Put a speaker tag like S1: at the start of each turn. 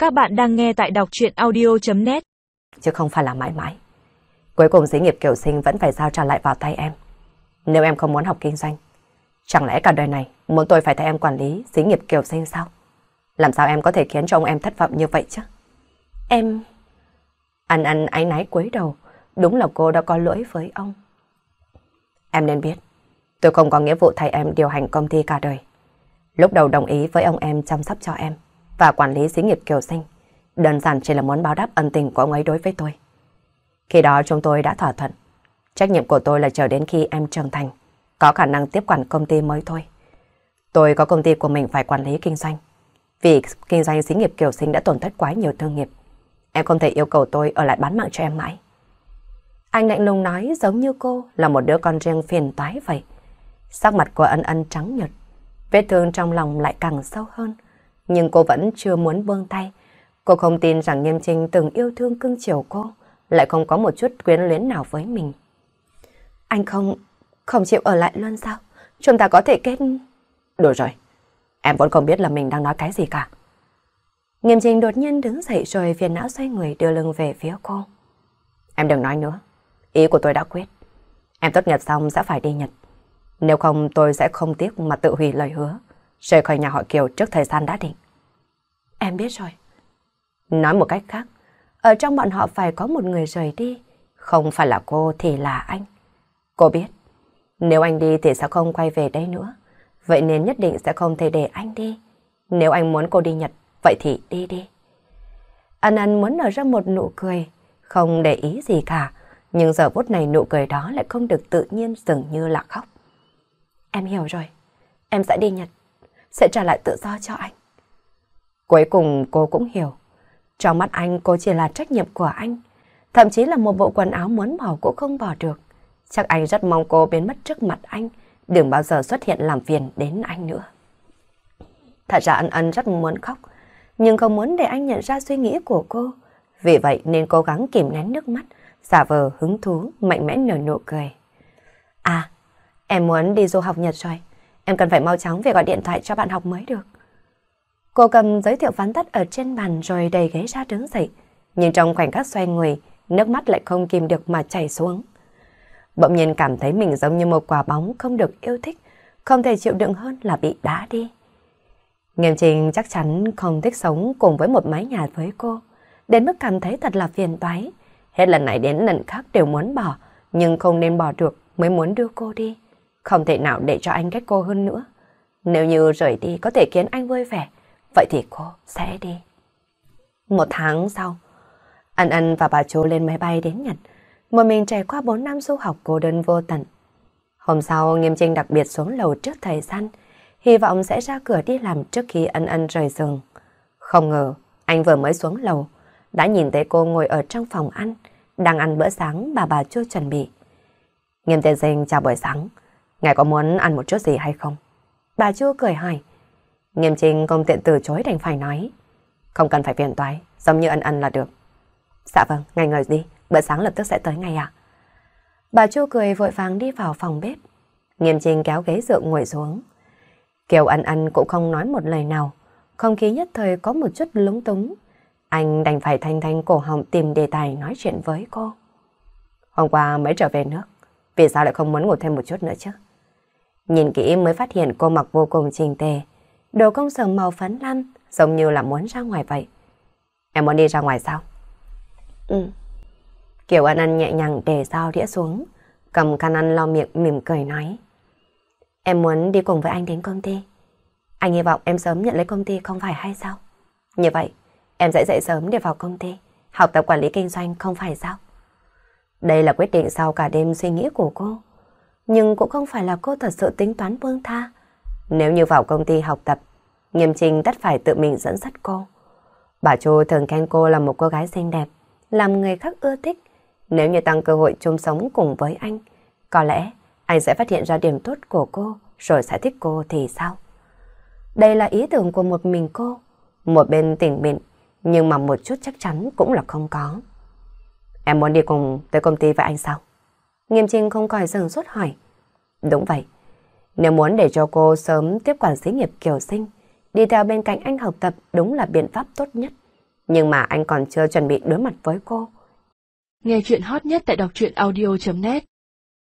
S1: Các bạn đang nghe tại đọc truyện audio.net.
S2: Chứ không phải là mãi mãi. Cuối cùng xí nghiệp Kiều Sinh vẫn phải giao trả lại vào tay em. Nếu em không muốn học kinh doanh, chẳng lẽ cả đời này muốn tôi phải thay em quản lý xí nghiệp Kiều Sinh sao? Làm sao em có thể khiến cho ông em thất vọng như vậy chứ? Em... Ăn áy náy cúi đầu. Đúng là cô đã có lỗi với ông. Em nên biết, tôi không có nghĩa vụ thay em điều hành công ty cả đời. Lúc đầu đồng ý với ông em chăm sóc cho em và quản lý xí nghiệp Kiều Sinh, đơn giản chỉ là muốn báo đáp ân tình của ông ấy đối với tôi. Khi đó chúng tôi đã thỏa thuận, trách nhiệm của tôi là chờ đến khi em trưởng thành, có khả năng tiếp quản công ty mới thôi. Tôi có công ty của mình phải quản lý kinh doanh. Vì kinh doanh xí nghiệp Kiều Sinh đã tổn thất quá nhiều thương nghiệp. Em không thể yêu cầu tôi ở lại bán mạng cho em mãi. Anh lạnh lùng nói giống như cô là một đứa con riêng phiền toái vậy. Sắc mặt của Ân trắng nhợt, vết thương trong lòng lại càng sâu hơn. Nhưng cô vẫn chưa muốn buông tay. Cô không tin rằng Nghiêm Trinh từng yêu thương cưng chiều cô, lại không có một chút quyến luyến nào với mình. Anh không chịu ở lại luôn sao? Chúng ta có thể kết... Đủ rồi, em vẫn không biết là mình đang nói cái gì cả. Nghiêm Trinh đột nhiên đứng dậy rồi phiền não xoay người đưa lưng về phía cô. Em đừng nói nữa, ý của tôi đã quyết. Em tốt nghiệp xong sẽ phải đi Nhật. Nếu không tôi sẽ không tiếc mà tự hủy lời hứa, rời khỏi nhà họ Kiều trước thời gian đã định. Em biết rồi. Nói một cách khác, ở trong bọn họ phải có một người rời đi, không phải là cô thì là anh. Cô biết, nếu anh đi thì sẽ không quay về đây nữa, vậy nên nhất định sẽ không thể để anh đi. Nếu anh muốn cô đi Nhật, vậy thì đi đi. Ân muốn nở ra một nụ cười, không để ý gì cả, nhưng giờ phút này nụ cười đó lại không được tự nhiên, dường như là khóc. Em hiểu rồi, em sẽ đi Nhật, sẽ trả lại tự do cho anh. Cuối cùng cô cũng hiểu, trong mắt anh cô chỉ là trách nhiệm của anh, thậm chí là một bộ quần áo muốn bỏ cũng không bỏ được. Chắc anh rất mong cô biến mất trước mặt anh, đừng bao giờ xuất hiện làm phiền đến anh nữa. Thật ra Ân rất muốn khóc, nhưng không muốn để anh nhận ra suy nghĩ của cô. Vì vậy nên cố gắng kìm nén nước mắt, giả vờ hứng thú, mạnh mẽ nở nụ cười. À, em muốn đi du học Nhật rồi, em cần phải mau chóng về gọi điện thoại cho bạn học mới được. Cô cầm giới thiệu vắn tắt ở trên bàn rồi đẩy ghế ra đứng dậy, nhưng trong khoảnh khắc xoay người, nước mắt lại không kìm được mà chảy xuống. Bỗng nhiên cảm thấy mình giống như một quả bóng không được yêu thích, không thể chịu đựng hơn là bị đá đi. Nghiêm Trinh chắc chắn không thích sống cùng với một mái nhà với cô, đến mức cảm thấy thật là phiền toái. Hết lần này đến lần khác đều muốn bỏ, nhưng không nên bỏ được mới muốn đưa cô đi. Không thể nào để cho anh ghét cô hơn nữa. Nếu như rời đi có thể khiến anh vui vẻ, vậy thì cô sẽ đi. Một tháng sau, Ân và bà Chu lên máy bay đến Nhật, một mình trải qua 4 năm du học cô đơn vô tận. Hôm sau, Nghiêm Trinh đặc biệt xuống lầu trước thời gian, hy vọng sẽ ra cửa đi làm trước khi Ân rời giường. Không ngờ, anh vừa mới xuống lầu, đã nhìn thấy cô ngồi ở trong phòng ăn, đang ăn bữa sáng bà Chu chuẩn bị. Nghiêm Tiên Sinh chào buổi sáng, ngài có muốn ăn một chút gì hay không? Bà Chu cười hỏi. Nghiêm Trinh không tiện từ chối đành phải nói. Không cần phải phiền toái, giống như Ân là được. Dạ vâng, ngài ngồi đi, bữa sáng lập tức sẽ tới ngay ạ. Bà Chu cười vội vàng đi vào phòng bếp. Nghiêm Trinh kéo ghế dựa ngồi xuống. Kiều Ân cũng không nói một lời nào, không khí nhất thời có một chút lúng túng. Anh đành phải thanh cổ họng tìm đề tài nói chuyện với cô. Hôm qua mới trở về nước, vì sao lại không muốn ngủ thêm một chút nữa chứ? Nhìn kỹ mới phát hiện cô mặc vô cùng chỉnh tề, đồ công sở màu phấn lam, giống như là muốn ra ngoài vậy. Em muốn đi ra ngoài sao? Ừ. Kiều Ân nhẹ nhàng để dao đĩa xuống, cầm khăn ăn lau miệng mỉm cười nói. Em muốn đi cùng với anh đến công ty. Anh hy vọng em sớm nhận lấy công ty không phải hay sao? Như vậy, em sẽ dậy sớm để vào công ty, học tập quản lý kinh doanh không phải sao? Đây là quyết định sau cả đêm suy nghĩ của cô. Nhưng cũng không phải là cô thật sự tính toán buông tha. Nếu như vào công ty học tập, Nghiêm Trinh tất phải tự mình dẫn dắt cô. Bà Chu thường khen cô là một cô gái xinh đẹp, làm người khác ưa thích. Nếu như tăng cơ hội chung sống cùng với anh, có lẽ anh sẽ phát hiện ra điểm tốt của cô rồi sẽ thích cô thì sao? Đây là ý tưởng của một mình cô, một bên tỉnh bịnh, nhưng mà một chút chắc chắn cũng là không có. Em muốn đi cùng tới công ty với anh sao? Nghiêm Trinh không khỏi dừng sốt hỏi. Đúng vậy. Nếu muốn để cho cô sớm tiếp quản xí nghiệp Kiều Sinh, đi theo bên cạnh anh học tập đúng là biện pháp tốt nhất. Nhưng mà anh còn chưa chuẩn bị đối mặt với cô.
S1: Nghe chuyện hot nhất tại đọc truyện audio.net